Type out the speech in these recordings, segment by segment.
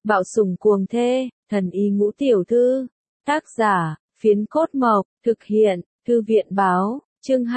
Bạo sủng cuồng thê, thần y ngũ tiểu thư. Tác giả, Phiến Cốt Mộc, thực hiện, Thư viện báo, chương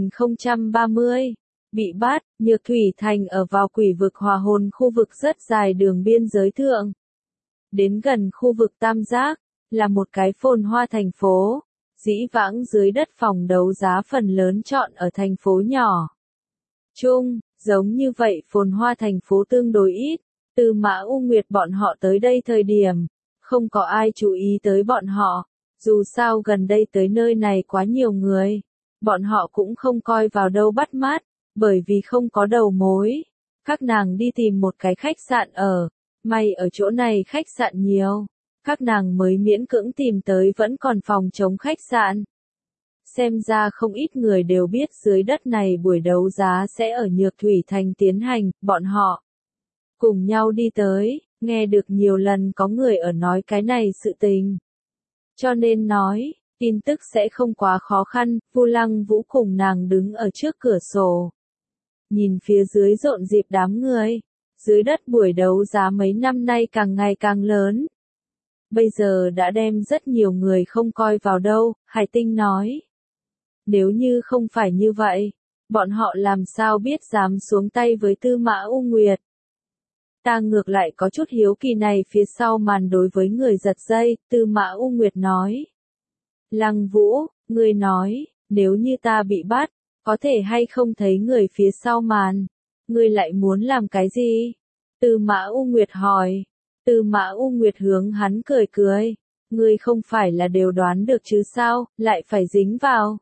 2030. Bị bắt, Nhược Thủy Thành ở vào quỷ vực Hòa Hồn khu vực rất dài đường biên giới thượng. Đến gần khu vực Tam Giác, là một cái phồn hoa thành phố. Dĩ vãng dưới đất phòng đấu giá phần lớn chọn ở thành phố nhỏ. Chung, giống như vậy phồn hoa thành phố tương đối ít. Từ Mã U Nguyệt bọn họ tới đây thời điểm, không có ai chú ý tới bọn họ. Dù sao gần đây tới nơi này quá nhiều người, bọn họ cũng không coi vào đâu bắt mắt, bởi vì không có đầu mối. Các nàng đi tìm một cái khách sạn ở, may ở chỗ này khách sạn nhiều. Các nàng mới miễn cưỡng tìm tới vẫn còn phòng trống khách sạn. Xem ra không ít người đều biết dưới đất này buổi đấu giá sẽ ở Nhược Thủy Thành tiến hành, bọn họ cùng nhau đi tới, nghe được nhiều lần có người ở nói cái này sự tình. Cho nên nói, tin tức sẽ không quá khó khăn, Vu Lăng Vũ cùng nàng đứng ở trước cửa sổ. Nhìn phía dưới rộn rịp đám người, dưới đất buổi đấu giá mấy năm nay càng ngày càng lớn. Bây giờ đã đem rất nhiều người không coi vào đâu, Hải Tinh nói. Nếu như không phải như vậy, bọn họ làm sao biết dám xuống tay với Tư Mã U Nguyệt. Ta ngược lại có chút hiếu kỳ này phía sau màn đối với người giật dây, Tư Mã U Nguyệt nói. Lăng Vũ, ngươi nói, nếu như ta bị bắt, có thể hay không thấy người phía sau màn, ngươi lại muốn làm cái gì? Tư Mã U Nguyệt hỏi. Tư Mã U Nguyệt hướng hắn cười cười, ngươi không phải là đều đoán được chứ sao, lại phải dính vào.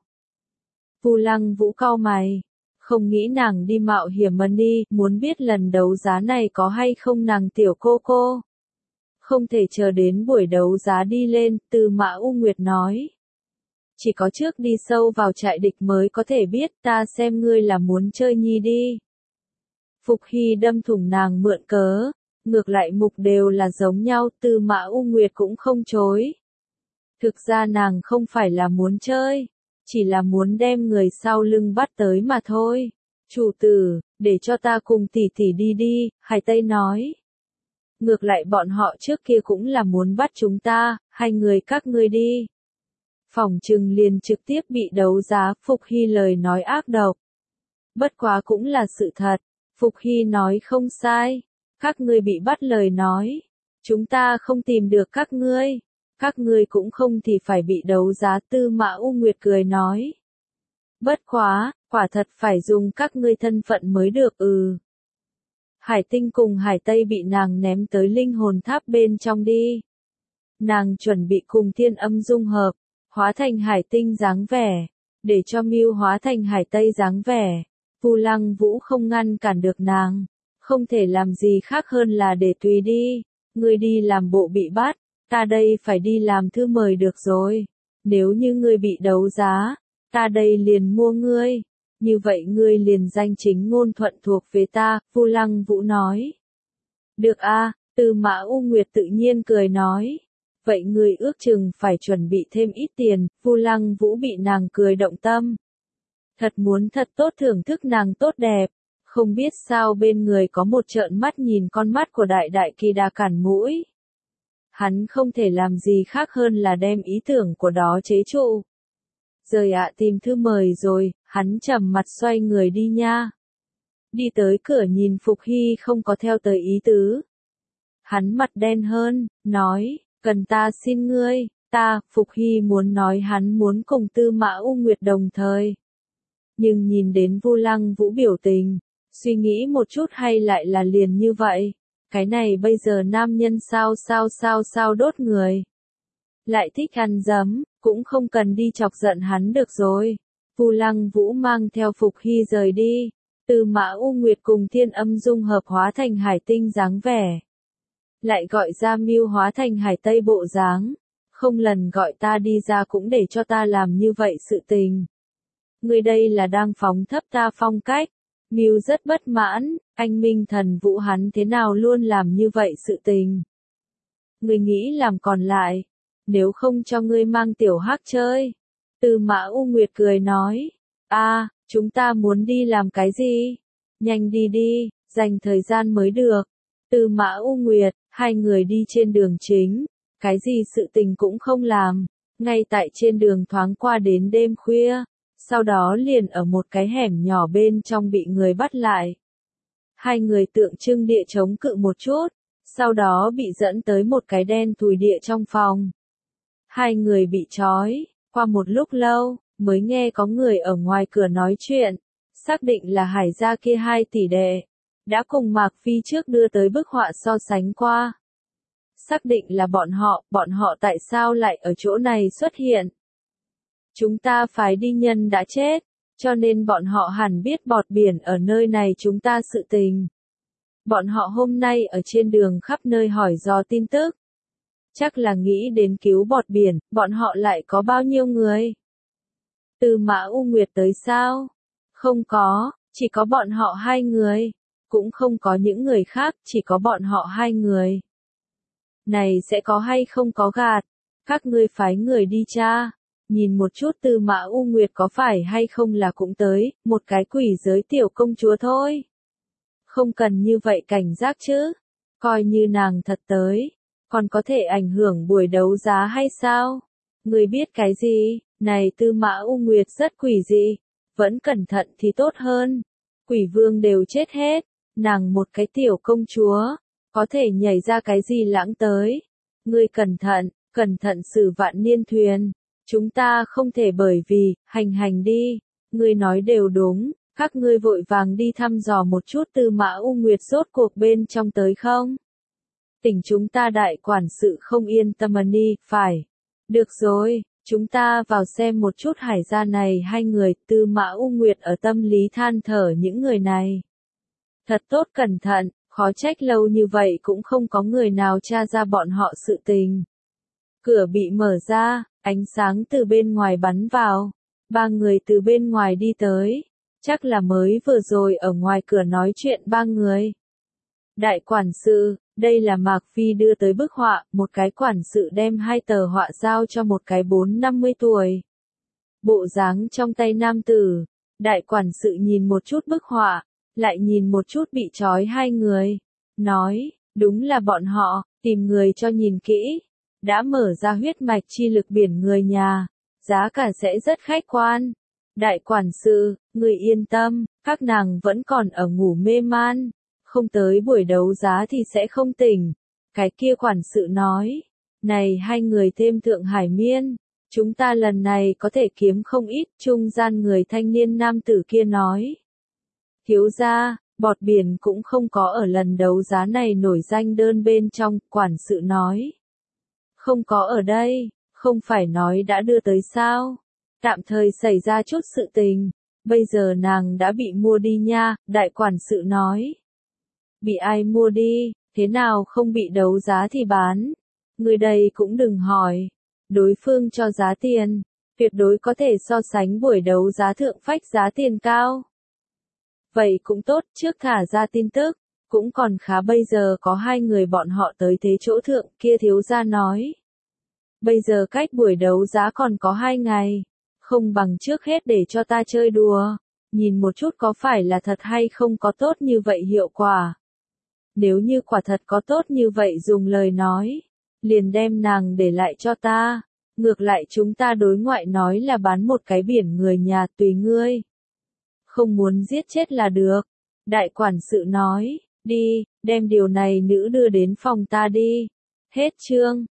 Vu Lăng Vũ cau mày, không nghĩ nàng đi mạo hiểm mà đi, muốn biết lần đấu giá này có hay không nàng tiểu cô. Không thể chờ đến buổi đấu giá đi lên, Tư Mã U Nguyệt nói. Chỉ có trước đi sâu vào trại địch mới có thể biết, ta xem ngươi là muốn chơi nhi đi. Phục Hy đâm thủng nàng mượn cớ, ngược lại mục đều là giống nhau, Tư Mã U Nguyệt cũng không chối. Thực ra nàng không phải là muốn chơi, chỉ là muốn đem người sau lưng bắt tới mà thôi. Chủ tử, để cho ta cùng tỷ tỷ đi đi, Hải Tây nói. Ngược lại bọn họ trước kia cũng là muốn bắt chúng ta, hai người các ngươi đi. Phỏng chừng liền trực tiếp bị đấu giá, Phục Hy lời nói ác độc. Bất quá cũng là sự thật, Phục Hy nói không sai. Các ngươi bị bắt lời nói, chúng ta không tìm được các ngươi cũng không thì phải bị đấu giá, Tư Mã U Nguyệt cười nói. Bất quá, quả thật phải dùng các ngươi thân phận mới được Hải Tinh cùng Hải Tây bị nàng ném tới linh hồn tháp bên trong đi. Nàng chuẩn bị cùng Thiên Âm dung hợp, hóa thành Hải Tinh dáng vẻ, để cho Mưu hóa thành Hải Tây dáng vẻ. Vu Lăng Vũ không ngăn cản được nàng. Không thể làm gì khác hơn là để tùy đi, ngươi đi làm bộ bị bắt, ta đây phải đi làm thư mời được rồi. Nếu như ngươi bị đấu giá, ta đây liền mua ngươi, như vậy ngươi liền danh chính ngôn thuận thuộc về ta, Vu Lăng Vũ nói. Được Tư Mã U Nguyệt tự nhiên cười nói. Vậy ngươi ước chừng phải chuẩn bị thêm ít tiền, Vu Lăng Vũ bị nàng cười động tâm. Thật muốn thật tốt thưởng thức nàng tốt đẹp. Không biết sao bên người có một trợn mắt nhìn con mắt của đại đại kỳ đà cản mũi. Hắn không thể làm gì khác hơn là đem ý tưởng của đó chế trụ. Rời tìm thư mời rồi, hắn trầm mặt xoay người đi nha. Đi tới cửa nhìn Phục Hy không có theo tới ý tứ. Hắn mặt đen hơn, nói, cần ta xin ngươi, Phục Hy muốn nói hắn muốn cùng Tư Mã U Nguyệt đồng thời. Nhưng nhìn đến Vu Lăng Vũ biểu tình, suy nghĩ một chút hay lại là liền như vậy. Cái này bây giờ nam nhân sao đốt người. Lại thích ăn dấm, cũng không cần đi chọc giận hắn được rồi. Vu Lăng Vũ mang theo Phục Hy rời đi. Tư Mã U Nguyệt cùng Thiên Âm dung hợp hóa thành Hải Tinh dáng vẻ. Lại gọi ra Mưu hóa thành Hải Tây bộ dáng. Không lần gọi ta đi ra cũng để cho ta làm như vậy sự tình. Người đây là đang phóng thấp ta phong cách. Mưu rất bất mãn, anh Minh Thần Vũ hắn thế nào luôn làm như vậy sự tình. Người nghĩ làm còn lại, nếu không cho ngươi mang tiểu hắc chơi. Tư Mã U Nguyệt cười nói, chúng ta muốn đi làm cái gì? Nhanh đi đi, dành thời gian mới được. Tư Mã U Nguyệt, Hai người đi trên đường chính, cái gì sự tình cũng không làm, ngay tại trên đường thoáng qua đến đêm khuya, sau đó liền ở một cái hẻm nhỏ bên trong bị người bắt lại. Hai người tượng trưng địa chống cự một chút, sau đó bị dẫn tới một cái đen thùi địa trong phòng. Hai người bị trói, qua một lúc lâu, mới nghe có người ở ngoài cửa nói chuyện, xác định là Hải gia kia hai tỷ đệ, đã cùng Mạc Phi trước đưa tới bức họa so sánh qua. Xác định là bọn họ tại sao lại ở chỗ này xuất hiện? Chúng ta phái đi nhân đã chết, cho nên bọn họ hẳn biết bọt biển ở nơi này chúng ta sự tình. Bọn họ hôm nay ở trên đường khắp nơi hỏi dò tin tức. Chắc là nghĩ đến cứu bọt biển, bọn họ lại có bao nhiêu người? Từ Mã U Nguyệt tới sao? Không có, chỉ có bọn họ hai người. Cũng không có những người khác, chỉ có bọn họ hai người. Này sẽ có hay không có gạt? Các ngươi phái người đi tra. Nhìn một chút Tư Mã U Nguyệt có phải hay không là cũng tới, một cái quỷ giới tiểu công chúa thôi. Không cần như vậy cảnh giác chứ. Coi như nàng thật tới. Còn có thể ảnh hưởng buổi đấu giá hay sao? Người biết cái gì? Này Tư Mã U Nguyệt rất quỷ dị. Vẫn cẩn thận thì tốt hơn. Quỷ vương đều chết hết. Nàng một cái tiểu công chúa. Có thể nhảy ra cái gì lãng tới. Ngươi cẩn thận xử vạn niên thuyền. Chúng ta không thể bởi vì, hành đi. Ngươi nói đều đúng. Các ngươi vội vàng đi thăm dò một chút Tư Mã U Nguyệt rốt cuộc bên trong tới không? Tỉnh chúng ta đại quản sự không yên tâm đi, phải. Được rồi, chúng ta vào xem một chút Hải gia này hai người, Tư Mã U Nguyệt ở tâm lý than thở những người này. Thật tốt cẩn thận, khó trách lâu như vậy cũng không có người nào tra ra bọn họ sự tình. Cửa bị mở ra, ánh sáng từ bên ngoài bắn vào. Ba người từ bên ngoài đi tới. Chắc là mới vừa rồi ở ngoài cửa nói chuyện ba người. Đại quản sự, đây là Mạc Phi đưa tới bức họa, một cái quản sự đem hai tờ họa giao cho một cái 4-50 tuổi. Bộ dáng trong tay nam tử, đại quản sự nhìn một chút bức họa, lại nhìn một chút bị trói hai người. Nói, đúng là bọn họ, tìm người cho nhìn kỹ. Đã mở ra huyết mạch chi lực biển người nhà, giá cả sẽ rất khách quan. Đại quản sự, người yên tâm, các nàng vẫn còn ở ngủ mê man. Không tới buổi đấu giá thì sẽ không tỉnh. Cái kia quản sự nói. Này hai người thêm Thượng Hải Miên. Chúng ta lần này có thể kiếm không ít. Trung gian người thanh niên nam tử kia nói. Thiếu gia, bọt biển cũng không có ở lần đấu giá này nổi danh đơn bên trong. Quản sự nói. Không có ở đây. Không phải nói đã đưa tới sao. Tạm thời xảy ra chút sự tình. Bây giờ nàng đã bị mua đi nha. Đại quản sự nói. Bị ai mua đi, thế nào không bị đấu giá thì bán. Người đây cũng đừng hỏi. Đối phương cho giá tiền, tuyệt đối có thể so sánh buổi đấu giá thượng phách giá tiền cao. Vậy cũng tốt, trước thả ra tin tức, cũng còn khá bây giờ có hai người bọn họ tới thế chỗ thượng kia thiếu gia nói. Bây giờ cách buổi đấu giá còn có 2 ngày, không bằng trước hết để cho ta chơi đùa, nhìn một chút có phải là thật hay không có tốt như vậy hiệu quả. Nếu như quả thật có tốt như vậy dùng lời nói, liền đem nàng để lại cho ta. Ngược lại chúng ta đối ngoại nói là bán một cái biển người nhà tùy ngươi. Không muốn giết chết là được. Đại quản sự nói, đi, đem điều này nữ đưa đến phòng ta đi. Hết chương.